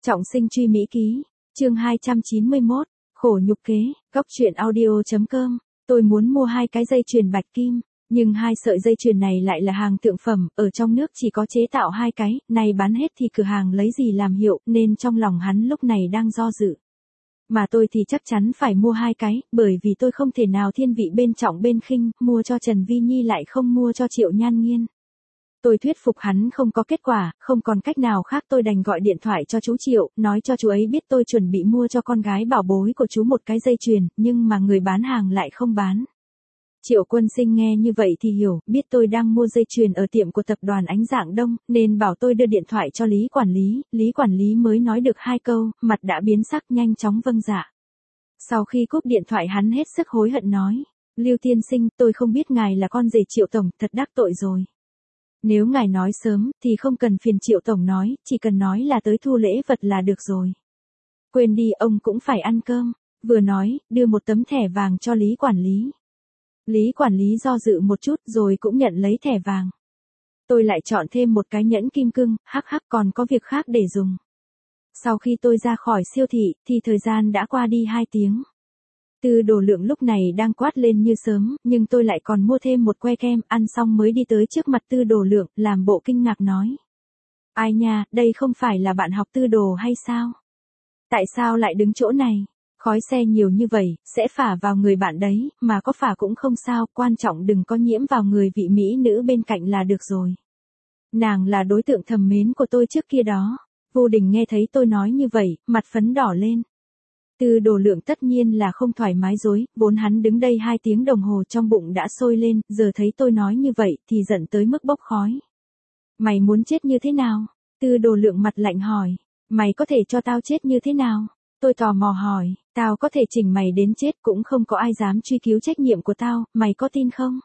Trọng sinh truy mỹ ký, chương 291, khổ nhục kế, góc truyện audio.com, tôi muốn mua 2 cái dây chuyền bạch kim, nhưng 2 sợi dây chuyền này lại là hàng thượng phẩm, ở trong nước chỉ có chế tạo 2 cái, này bán hết thì cửa hàng lấy gì làm hiệu, nên trong lòng hắn lúc này đang do dự. Mà tôi thì chắc chắn phải mua 2 cái, bởi vì tôi không thể nào thiên vị bên trọng bên khinh, mua cho Trần Vi Nhi lại không mua cho Triệu Nhan Nghiên. Tôi thuyết phục hắn không có kết quả, không còn cách nào khác tôi đành gọi điện thoại cho chú Triệu, nói cho chú ấy biết tôi chuẩn bị mua cho con gái bảo bối của chú một cái dây chuyền, nhưng mà người bán hàng lại không bán. Triệu Quân Sinh nghe như vậy thì hiểu, biết tôi đang mua dây chuyền ở tiệm của tập đoàn Ánh Dạng Đông, nên bảo tôi đưa điện thoại cho Lý Quản lý mới nói được 2 câu, mặt đã biến sắc nhanh chóng vâng dạ. Sau khi cúp điện thoại hắn hết sức hối hận nói, Lưu tiên sinh, tôi không biết ngài là con rể Triệu Tổng, thật đắc tội rồi. Nếu ngài nói sớm, thì không cần phiền Triệu Tổng nói, chỉ cần nói là tới thu lễ vật là được rồi. Quên đi, ông cũng phải ăn cơm. Vừa nói, đưa một tấm thẻ vàng cho Lý Quản lý. Lý Quản lý do dự một chút rồi cũng nhận lấy thẻ vàng. Tôi lại chọn thêm một cái nhẫn kim cương, hắc còn có việc khác để dùng. Sau khi tôi ra khỏi siêu thị, thì thời gian đã qua đi 2 tiếng. Tư Đồ Lượng lúc này đang quát lên như sớm, nhưng tôi lại còn mua thêm một que kem, ăn xong mới đi tới trước mặt Tư Đồ Lượng, làm bộ kinh ngạc nói. Ai nha, đây không phải là bạn học Tư Đồ hay sao? Tại sao lại đứng chỗ này? Khói xe nhiều như vậy, sẽ phả vào người bạn đấy, mà có phả cũng không sao, quan trọng đừng có nhiễm vào người vị mỹ nữ bên cạnh là được rồi. Nàng là đối tượng thầm mến của tôi trước kia đó. Vô Đình nghe thấy tôi nói như vậy, mặt phấn đỏ lên. Tư Đồ Lượng tất nhiên là không thoải mái dối, vốn hắn đứng đây 2 tiếng đồng hồ trong bụng đã sôi lên, giờ thấy tôi nói như vậy thì giận tới mức bốc khói. Mày muốn chết như thế nào? Tư Đồ Lượng mặt lạnh hỏi. Mày có thể cho tao chết như thế nào? Tôi tò mò hỏi, tao có thể chỉnh mày đến chết cũng không có ai dám truy cứu trách nhiệm của tao, mày có tin không?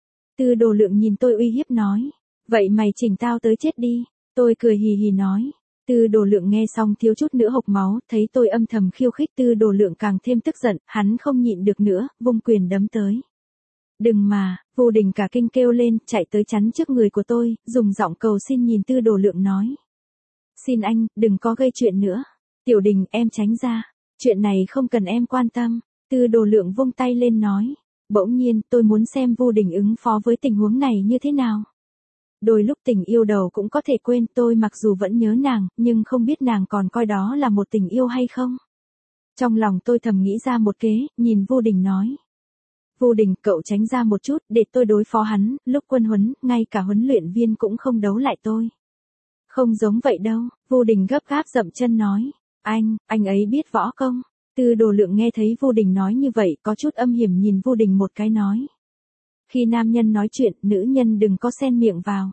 Tư Đồ Lượng nhìn tôi uy hiếp nói, vậy mày chỉnh tao tới chết đi. Tôi cười hì hì nói. Tư Đồ Lượng nghe xong thiếu chút nữa hộc máu, thấy tôi âm thầm khiêu khích Tư Đồ Lượng càng thêm tức giận, hắn không nhịn được nữa, vung quyền đấm tới. Đừng mà, Vô Đình cả kinh kêu lên, chạy tới chắn trước người của tôi, dùng giọng cầu xin nhìn Tư Đồ Lượng nói. Xin anh, đừng có gây chuyện nữa. Tiểu Đình, em tránh ra. Chuyện này không cần em quan tâm. Tư Đồ Lượng vung tay lên nói. Bỗng nhiên, tôi muốn xem Vô Đình ứng phó với tình huống này như thế nào. Đôi lúc tình yêu đầu cũng có thể quên, tôi mặc dù vẫn nhớ nàng, nhưng không biết nàng còn coi đó là một tình yêu hay không. Trong lòng tôi thầm nghĩ ra một kế, nhìn Vô Đình nói. Vô Đình, cậu tránh ra một chút, để tôi đối phó hắn, lúc quân huấn, ngay cả huấn luyện viên cũng không đấu lại tôi. Không giống vậy đâu, Vô Đình gấp gáp dậm chân nói. Anh ấy biết võ công. Tư Đồ Lượng nghe thấy Vô Đình nói như vậy, có chút âm hiểm nhìn Vô Đình một cái nói. Khi nam nhân nói chuyện, nữ nhân đừng có xen miệng vào.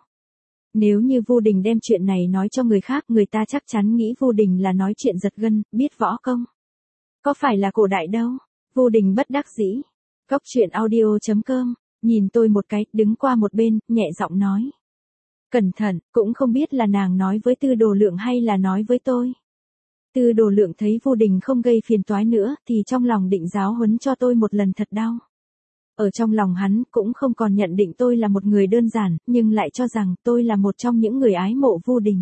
Nếu như Vô Đình đem chuyện này nói cho người khác, người ta chắc chắn nghĩ Vô Đình là nói chuyện giật gân, biết võ công. Có phải là cổ đại đâu. Vô Đình bất đắc dĩ. Góc truyện audio.com, nhìn tôi một cái, đứng qua một bên, nhẹ giọng nói. Cẩn thận, cũng không biết là nàng nói với Tư Đồ Lượng hay là nói với tôi. Tư Đồ Lượng thấy Vô Đình không gây phiền toái nữa, thì trong lòng định giáo huấn cho tôi một lần thật đau. Ở trong lòng hắn, cũng không còn nhận định tôi là một người đơn giản, nhưng lại cho rằng tôi là một trong những người ái mộ Vô Đình.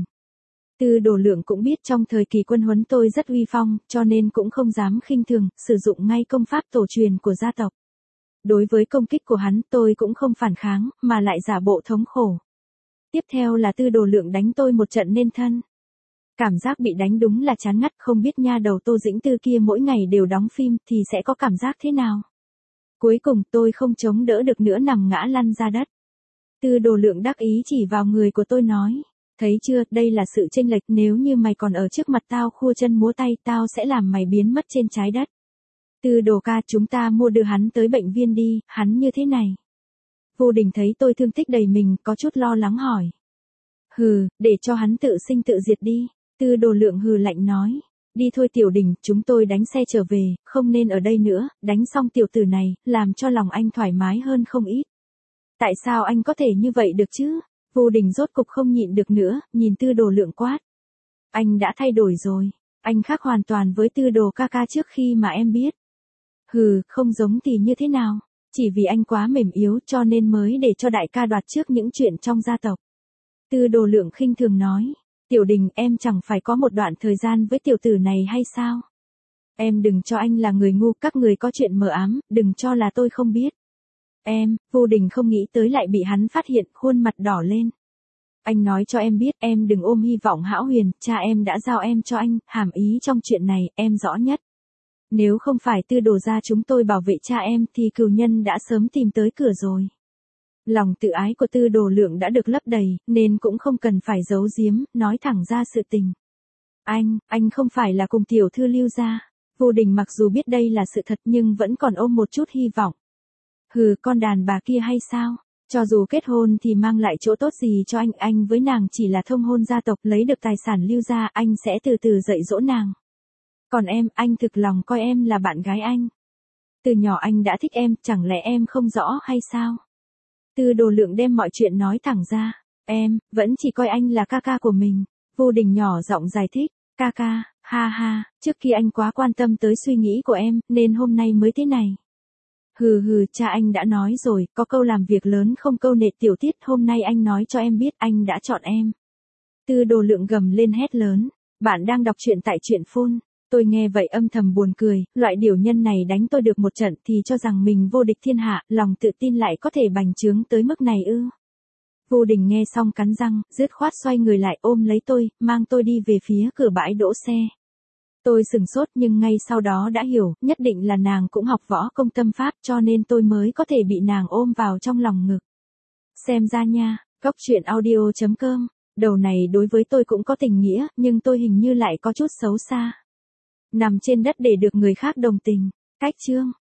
Tư Đồ Lượng cũng biết trong thời kỳ quân huấn tôi rất uy phong, cho nên cũng không dám khinh thường, sử dụng ngay công pháp tổ truyền của gia tộc. Đối với công kích của hắn, tôi cũng không phản kháng, mà lại giả bộ thống khổ. Tiếp theo là Tư Đồ Lượng đánh tôi một trận nên thân. Cảm giác bị đánh đúng là chán ngắt, không biết nha đầu Tô Dĩnh Tư kia mỗi ngày đều đóng phim thì sẽ có cảm giác thế nào. Cuối cùng tôi không chống đỡ được nữa nằm ngã lăn ra đất. Tư Đồ Lượng đắc ý chỉ vào người của tôi nói. Thấy chưa, đây là sự chênh lệch, nếu như mày còn ở trước mặt tao khua chân múa tay, tao sẽ làm mày biến mất trên trái đất. Tư Đồ ca, chúng ta mua đưa hắn tới bệnh viện đi, hắn như thế này. Vô Đình thấy tôi thương tích đầy mình, có chút lo lắng hỏi. Hừ, để cho hắn tự sinh tự diệt đi. Tư Đồ Lượng hừ lạnh nói. Đi thôi Tiểu Đình, chúng tôi đánh xe trở về, không nên ở đây nữa, đánh xong tiểu tử này, làm cho lòng anh thoải mái hơn không ít. Tại sao anh có thể như vậy được chứ? Vô Đình rốt cục không nhịn được nữa, nhìn Tư Đồ Lượng quát. Anh đã thay đổi rồi, anh khác hoàn toàn với Tư Đồ ca ca trước khi mà em biết. Hừ, không giống thì như thế nào? Chỉ vì anh quá mềm yếu cho nên mới để cho đại ca đoạt trước những chuyện trong gia tộc. Tư Đồ Lượng khinh thường nói. Tiểu Đình, em chẳng phải có một đoạn thời gian với tiểu tử này hay sao? Em đừng cho anh là người ngu, các người có chuyện mờ ám, đừng cho là tôi không biết. Vô Đình không nghĩ tới lại bị hắn phát hiện, khuôn mặt đỏ lên. Anh nói cho em biết, em đừng ôm hy vọng hão huyền, cha em đã giao em cho anh, hàm ý trong chuyện này, em rõ nhất. Nếu không phải Tư Đồ gia chúng tôi bảo vệ cha em thì cừu nhân đã sớm tìm tới cửa rồi. Lòng tự ái của Tư Đồ Lượng đã được lấp đầy, nên cũng không cần phải giấu giếm, nói thẳng ra sự tình. Anh không phải là cùng tiểu thư Lưu gia. Vô Đình mặc dù biết đây là sự thật nhưng vẫn còn ôm một chút hy vọng. Hừ, con đàn bà kia hay sao? Cho dù kết hôn thì mang lại chỗ tốt gì cho anh với nàng chỉ là thông hôn gia tộc, lấy được tài sản Lưu gia, anh sẽ từ từ dạy dỗ nàng. Còn em, anh thực lòng coi em là bạn gái anh. Từ nhỏ anh đã thích em, chẳng lẽ em không rõ hay sao? Tư Đồ Lượng đem mọi chuyện nói thẳng ra. Em, vẫn chỉ coi anh là ca ca của mình. Vô Đình nhỏ giọng giải thích. Ca ca, ha ha, trước khi anh quá quan tâm tới suy nghĩ của em, nên hôm nay mới thế này. Hừ, cha anh đã nói rồi, có câu làm việc lớn không câu nệ tiểu tiết, hôm nay anh nói cho em biết anh đã chọn em. Tư Đồ Lượng gầm lên hét lớn. Bạn đang đọc truyện tại truyện phone. Tôi nghe vậy âm thầm buồn cười, loại điều nhân này đánh tôi được một trận thì cho rằng mình vô địch thiên hạ, lòng tự tin lại có thể bành trướng tới mức này ư. Vô Đình nghe xong cắn răng, dứt khoát xoay người lại ôm lấy tôi, mang tôi đi về phía cửa bãi đỗ xe. Tôi sừng sốt nhưng ngay sau đó đã hiểu, nhất định là nàng cũng học võ công tâm pháp cho nên tôi mới có thể bị nàng ôm vào trong lòng ngực. Xem ra nha, goctruyện.audio.com, đầu này đối với tôi cũng có tình nghĩa, nhưng tôi hình như lại có chút xấu xa. Nằm trên đất để được người khác đồng tình. Cách chương